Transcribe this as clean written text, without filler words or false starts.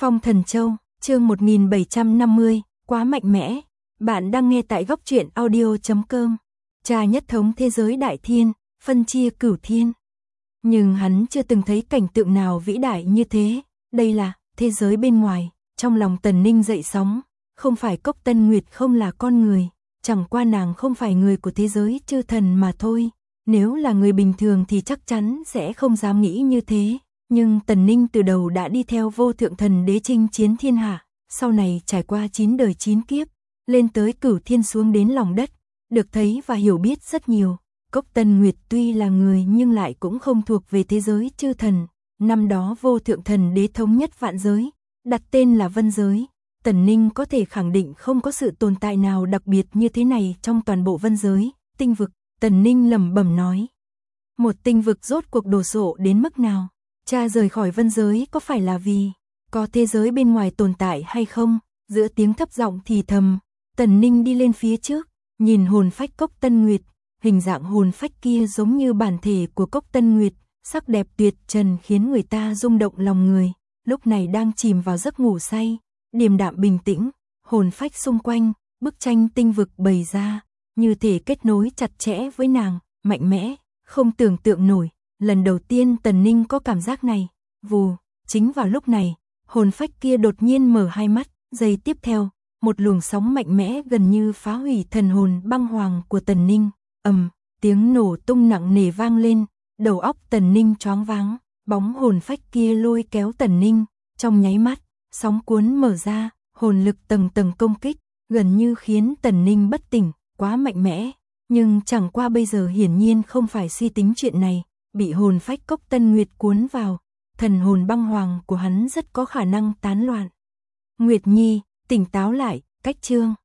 Phong Thần Châu, chương 1750, quá mạnh mẽ. Bạn đang nghe tại góc truyện audio.com. Cha nhất thống thế giới đại thiên, phân chia cửu thiên. Nhưng hắn chưa từng thấy cảnh tượng nào vĩ đại như thế. Đây là thế giới bên ngoài. Trong lòng Tần Ninh dậy sóng. Không phải Cốc Tân Nguyệt không là con người. Chẳng qua nàng không phải người của thế giới chư thần mà thôi. Nếu là người bình thường thì chắc chắn sẽ không dám nghĩ như thế. Nhưng Tần Ninh từ đầu đã đi theo vô thượng thần đế chinh chiến thiên hạ. Sau này trải qua 9 đời 9 kiếp. Lên tới cửu thiên xuống đến lòng đất. Được thấy và hiểu biết rất nhiều. Cốc Tân Nguyệt tuy là người nhưng lại cũng không thuộc về thế giới chư thần. Năm đó vô thượng thần đế thống nhất vạn giới. Đặt tên là vân giới. Tần Ninh có thể khẳng định không có sự tồn tại nào đặc biệt như thế này trong toàn bộ vân giới. Tinh vực, Tần Ninh lẩm bẩm nói. Một tinh vực rốt cuộc đồ sộ đến mức nào? Cha rời khỏi vân giới có phải là vì có thế giới bên ngoài tồn tại hay không? Giữa tiếng thấp giọng thì thầm, Tần Ninh đi lên phía trước, nhìn hồn phách Cốc Tân Nguyệt. Hình dạng hồn phách kia giống như bản thể của Cốc Tân Nguyệt, sắc đẹp tuyệt trần khiến người ta rung động lòng người. Lúc này đang chìm vào giấc ngủ say, điềm đạm bình tĩnh, hồn phách xung quanh, bức tranh tinh vực bày ra, như thể kết nối chặt chẽ với nàng, mạnh mẽ, không tưởng tượng nổi. Lần đầu tiên Tần Ninh có cảm giác này. Vù, chính vào lúc này, hồn phách kia đột nhiên mở hai mắt. Giây tiếp theo, một luồng sóng mạnh mẽ gần như phá hủy thần hồn băng hoàng của Tần Ninh. Tiếng nổ tung nặng nề vang lên. Đầu óc Tần Ninh choáng váng. Bóng hồn phách kia lôi kéo Tần Ninh. Trong nháy mắt, sóng cuốn mở ra. Hồn lực tầng tầng công kích, gần như khiến Tần Ninh bất tỉnh. Quá mạnh mẽ. Nhưng chẳng qua bây giờ hiển nhiên không phải suy tính chuyện này. Bị hồn phách Cốc Tân Nguyệt cuốn vào, thần hồn băng hoàng của hắn rất có khả năng tán loạn. Nguyệt Nhi, tỉnh táo lại, cách chương.